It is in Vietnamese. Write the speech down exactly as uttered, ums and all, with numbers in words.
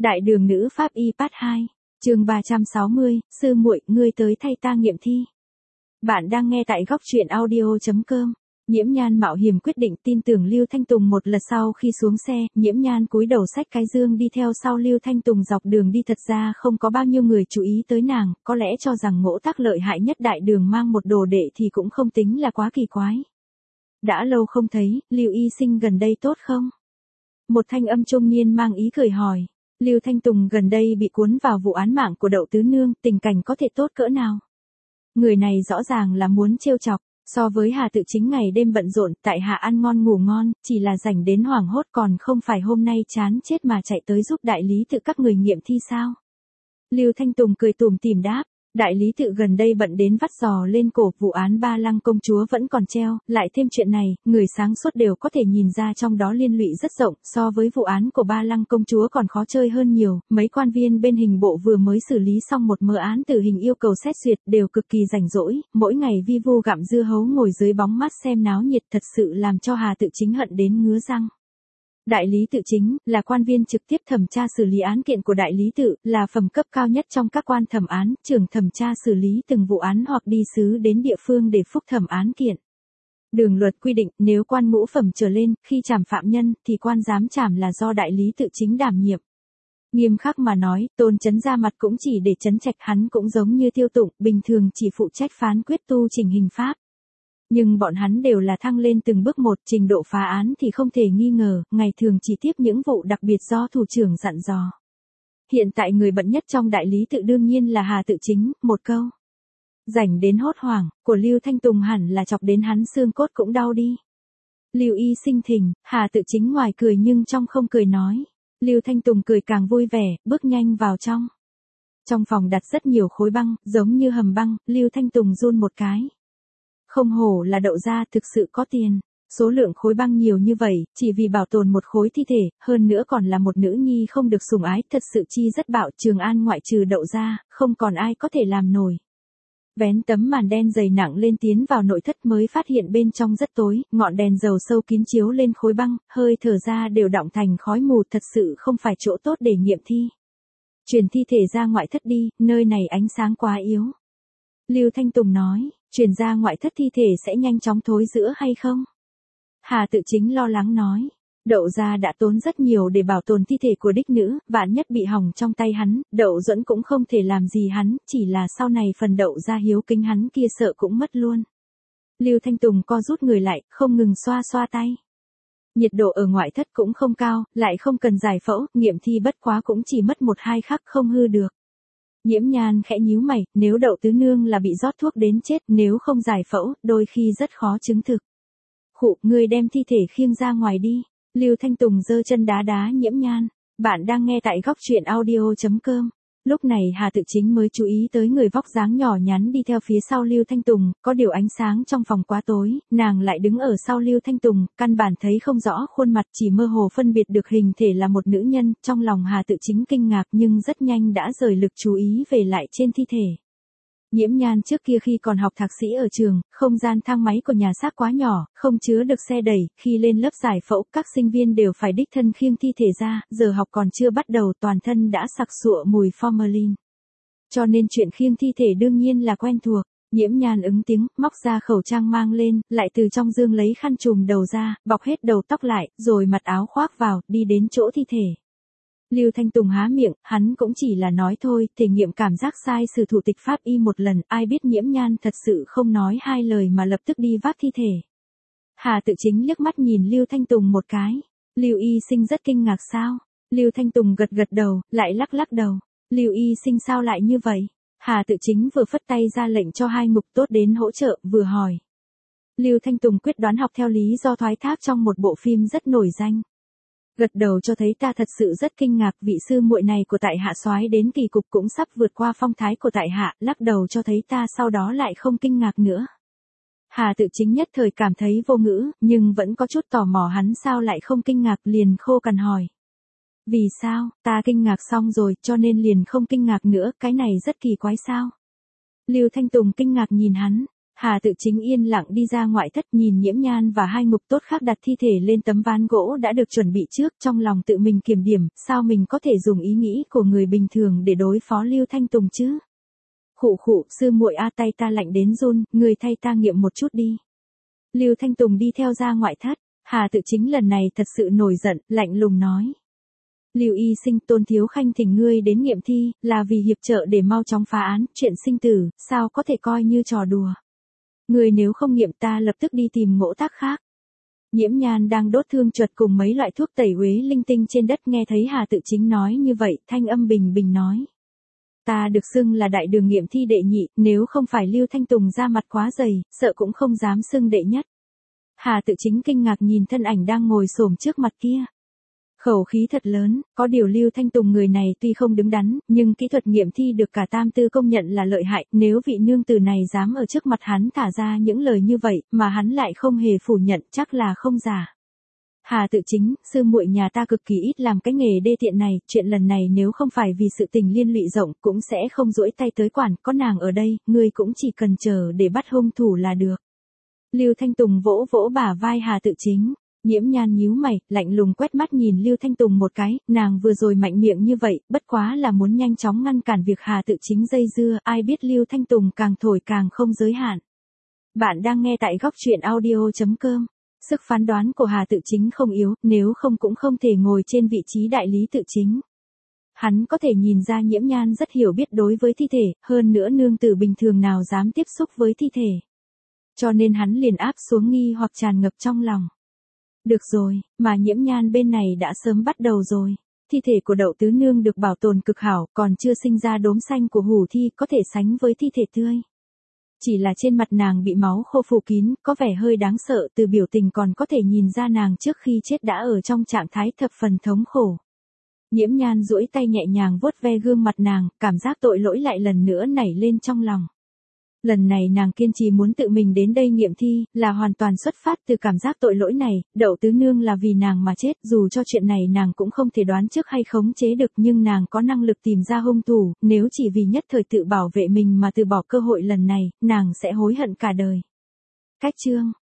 Đại đường nữ pháp y part hai, chương ba trăm sáu mươi, sư muội, ngươi tới thay ta nghiệm thi. Bạn đang nghe tại góc truyện audio chấm com. Nhiễm Nhan mạo hiểm quyết định tin tưởng Lưu Thanh Tùng. Một lượt sau khi xuống xe, Nhiễm Nhan cúi đầu xách cái dương đi theo sau Lưu Thanh Tùng dọc đường đi. Thật ra không có bao nhiêu người chú ý tới nàng, có lẽ cho rằng ngỗ tác lợi hại nhất đại đường mang một đồ đệ thì cũng không tính là quá kỳ quái. Đã lâu không thấy, Lưu y sinh gần đây tốt không? Một thanh âm trung niên mang ý cười hỏi. Lưu Thanh Tùng gần đây bị cuốn vào vụ án mạng của Đậu Tứ Nương, tình cảnh có thể tốt cỡ nào? Người này rõ ràng là muốn trêu chọc, so với Hà Tự Chính ngày đêm bận rộn, tại hạ ăn ngon ngủ ngon, chỉ là rảnh đến hoảng hốt, còn không phải hôm nay chán chết mà chạy tới giúp đại lý tự các người nghiệm thi sao? Lưu Thanh Tùng cười tủm tỉm đáp. Đại lý tự gần đây bận đến vắt giò lên cổ, vụ án Ba Lăng công chúa vẫn còn treo, lại thêm chuyện này, người sáng suốt đều có thể nhìn ra trong đó liên lụy rất rộng, so với vụ án của Ba Lăng công chúa còn khó chơi hơn nhiều. Mấy quan viên bên hình bộ vừa mới xử lý xong một mớ án tử hình yêu cầu xét duyệt, đều cực kỳ rảnh rỗi, mỗi ngày vi vu gặm dưa hấu ngồi dưới bóng mát xem náo nhiệt, thật sự làm cho Hà Tự Chính hận đến ngứa răng. Đại lý tự chính, là quan viên trực tiếp thẩm tra xử lý án kiện của đại lý tự, là phẩm cấp cao nhất trong các quan thẩm án, trưởng thẩm tra xử lý từng vụ án hoặc đi sứ đến địa phương để phúc thẩm án kiện. Đường luật quy định, nếu quan ngũ phẩm trở lên, khi trảm phạm nhân, thì quan giám trảm là do đại lý tự chính đảm nhiệm. Nghiêm khắc mà nói, Tôn Chấn ra mặt cũng chỉ để trấn trạch, hắn cũng giống như Tiêu Tụng, bình thường chỉ phụ trách phán quyết tu chỉnh hình pháp. Nhưng bọn hắn đều là thăng lên từng bước một, trình độ phá án thì không thể nghi ngờ, ngày thường chỉ tiếp những vụ đặc biệt do thủ trưởng dặn dò. Hiện tại người bận nhất trong đại lý tự đương nhiên là Hà Tự Chính, một câu. Rảnh đến hốt hoảng, của Lưu Thanh Tùng hẳn là chọc đến hắn xương cốt cũng đau đi. Lưu y sinh thỉnh, Hà Tự Chính ngoài cười nhưng trong không cười nói. Lưu Thanh Tùng cười càng vui vẻ, bước nhanh vào trong. Trong phòng đặt rất nhiều khối băng, giống như hầm băng, Lưu Thanh Tùng run một cái. Không hổ là Đậu gia, thực sự có tiền. Số lượng khối băng nhiều như vậy, chỉ vì bảo tồn một khối thi thể, hơn nữa còn là một nữ nhi không được sủng ái, thật sự chi rất bạo. Trường An ngoại trừ Đậu gia, không còn ai có thể làm nổi. Vén tấm màn đen dày nặng lên tiến vào nội thất mới phát hiện bên trong rất tối, ngọn đèn dầu sâu kín chiếu lên khối băng, hơi thở ra đều đọng thành khói mù, thật sự không phải chỗ tốt để nghiệm thi. Chuyển thi thể ra ngoại thất đi, nơi này ánh sáng quá yếu. Lưu Thanh Tùng nói. Chuyển ra ngoại thất thi thể sẽ nhanh chóng thối rữa hay không? Hà Tự Chính lo lắng nói. Đậu gia đã tốn rất nhiều để bảo tồn thi thể của đích nữ, vạn nhất bị hỏng trong tay hắn, Đậu Duẫn cũng không thể làm gì hắn, chỉ là sau này phần Đậu gia hiếu kính hắn kia sợ cũng mất luôn. Lưu Thanh Tùng co rút người lại, không ngừng xoa xoa tay. Nhiệt độ ở ngoại thất cũng không cao, lại không cần giải phẫu, nghiệm thi bất quá cũng chỉ mất một hai khắc không hư được. Nhiễm Nhan khẽ nhíu mày, nếu Đậu Tứ Nương là bị rót thuốc đến chết, nếu không giải phẫu, đôi khi rất khó chứng thực. Khụ, ngươi đem thi thể khiêng ra ngoài đi. Lưu Thanh Tùng giơ chân đá đá Nhiễm Nhan. Bạn đang nghe tại góc truyện audio chấm com. Lúc này Hà Tự Chính mới chú ý tới người vóc dáng nhỏ nhắn đi theo phía sau Lưu Thanh Tùng, có điều ánh sáng trong phòng quá tối, nàng lại đứng ở sau Lưu Thanh Tùng, căn bản thấy không rõ khuôn mặt, chỉ mơ hồ phân biệt được hình thể là một nữ nhân, trong lòng Hà Tự Chính kinh ngạc nhưng rất nhanh đã rời lực chú ý về lại trên thi thể. Nhiễm Nhan trước kia khi còn học thạc sĩ ở trường, không gian thang máy của nhà xác quá nhỏ, không chứa được xe đẩy, khi lên lớp giải phẫu, các sinh viên đều phải đích thân khiêng thi thể ra, giờ học còn chưa bắt đầu toàn thân đã sặc sụa mùi formalin. Cho nên chuyện khiêng thi thể đương nhiên là quen thuộc. Nhiễm Nhan ứng tiếng, móc ra khẩu trang mang lên, lại từ trong dương lấy khăn trùm đầu ra, bọc hết đầu tóc lại, rồi mặc áo khoác vào, đi đến chỗ thi thể. Lưu Thanh Tùng há miệng, hắn cũng chỉ là nói thôi, thể nghiệm cảm giác sai sử thủ tịch pháp y một lần, ai biết Nhiễm Nhan thật sự không nói hai lời mà lập tức đi vác thi thể. Hà Tự Chính liếc mắt nhìn Lưu Thanh Tùng một cái. Lưu y sinh rất kinh ngạc sao? Lưu Thanh Tùng gật gật đầu, lại lắc lắc đầu. Lưu y sinh sao lại như vậy? Hà Tự Chính vừa phất tay ra lệnh cho hai ngục tốt đến hỗ trợ, vừa hỏi. Lưu Thanh Tùng quyết đoán học theo lý do thoái thác trong một bộ phim rất nổi danh. Gật đầu cho thấy ta thật sự rất kinh ngạc, vị sư muội này của tại hạ soái đến kỳ cục cũng sắp vượt qua phong thái của tại hạ, lắc đầu cho thấy ta sau đó lại không kinh ngạc nữa. Hà Tự Chính nhất thời cảm thấy vô ngữ, nhưng vẫn có chút tò mò hắn sao lại không kinh ngạc, liền khô cằn hỏi. Vì sao, ta kinh ngạc xong rồi, cho nên liền không kinh ngạc nữa, cái này rất kỳ quái sao? Lưu Thanh Tùng kinh ngạc nhìn hắn. Hà Tự Chính yên lặng đi ra ngoại thất, nhìn Nhiễm Nhan và hai ngục tốt khác đặt thi thể lên tấm ván gỗ đã được chuẩn bị trước, trong lòng tự mình kiểm điểm, sao mình có thể dùng ý nghĩ của người bình thường để đối phó Lưu Thanh Tùng chứ? Khụ khụ, sư muội a, tay ta lạnh đến run, người thay ta nghiệm một chút đi. Lưu Thanh Tùng đi theo ra ngoại thất, Hà Tự Chính lần này thật sự nổi giận, lạnh lùng nói. Lưu y sinh, Tôn Thiếu Khanh thỉnh ngươi đến nghiệm thi, là vì hiệp trợ để mau chóng phá án, chuyện sinh tử, sao có thể coi như trò đùa. Ngươi nếu không nghiệm ta lập tức đi tìm ngỗ tác khác. Nhiễm Nhan đang đốt thương chuột cùng mấy loại thuốc tẩy uế linh tinh trên đất, nghe thấy Hà Tự Chính nói như vậy, thanh âm bình bình nói. Ta được xưng là đại đường nghiệm thi đệ nhị, nếu không phải Lưu Thanh Tùng ra mặt quá dày, sợ cũng không dám xưng đệ nhất. Hà Tự Chính kinh ngạc nhìn thân ảnh đang ngồi xổm trước mặt kia. Khẩu khí thật lớn, có điều Lưu Thanh Tùng người này tuy không đứng đắn, nhưng kỹ thuật nghiệm thi được cả tam tư công nhận là lợi hại, nếu vị nương tử này dám ở trước mặt hắn thả ra những lời như vậy, mà hắn lại không hề phủ nhận, chắc là không giả. Hà Tự Chính, sư muội nhà ta cực kỳ ít làm cái nghề đê tiện này, chuyện lần này nếu không phải vì sự tình liên lụy rộng, cũng sẽ không duỗi tay tới quản, có nàng ở đây, ngươi cũng chỉ cần chờ để bắt hung thủ là được. Lưu Thanh Tùng vỗ vỗ bả vai Hà Tự Chính. Nhiễm Nhan nhíu mày, lạnh lùng quét mắt nhìn Lưu Thanh Tùng một cái, nàng vừa rồi mạnh miệng như vậy, bất quá là muốn nhanh chóng ngăn cản việc Hà Tự Chính dây dưa, ai biết Lưu Thanh Tùng càng thổi càng không giới hạn. Bạn đang nghe tại góc truyện audio chấm com. Sức phán đoán của Hà Tự Chính không yếu, nếu không cũng không thể ngồi trên vị trí đại lý tự chính. Hắn có thể nhìn ra Nhiễm Nhan rất hiểu biết đối với thi thể, hơn nữa nương tử bình thường nào dám tiếp xúc với thi thể. Cho nên hắn liền áp xuống nghi hoặc tràn ngập trong lòng. Được rồi, mà Nhiễm Nhan bên này đã sớm bắt đầu rồi. Thi thể của Đậu Tứ Nương được bảo tồn cực hảo, còn chưa sinh ra đốm xanh của hủ thi có thể sánh với thi thể tươi. Chỉ là trên mặt nàng bị máu khô phủ kín, có vẻ hơi đáng sợ, từ biểu tình còn có thể nhìn ra nàng trước khi chết đã ở trong trạng thái thập phần thống khổ. Nhiễm Nhan duỗi tay nhẹ nhàng vuốt ve gương mặt nàng, cảm giác tội lỗi lại lần nữa nảy lên trong lòng. Lần này nàng kiên trì muốn tự mình đến đây nghiệm thi, là hoàn toàn xuất phát từ cảm giác tội lỗi này, Đậu Tứ Nương là vì nàng mà chết, dù cho chuyện này nàng cũng không thể đoán trước hay khống chế được, nhưng nàng có năng lực tìm ra hung thủ, nếu chỉ vì nhất thời tự bảo vệ mình mà từ bỏ cơ hội lần này, nàng sẽ hối hận cả đời. Cách chương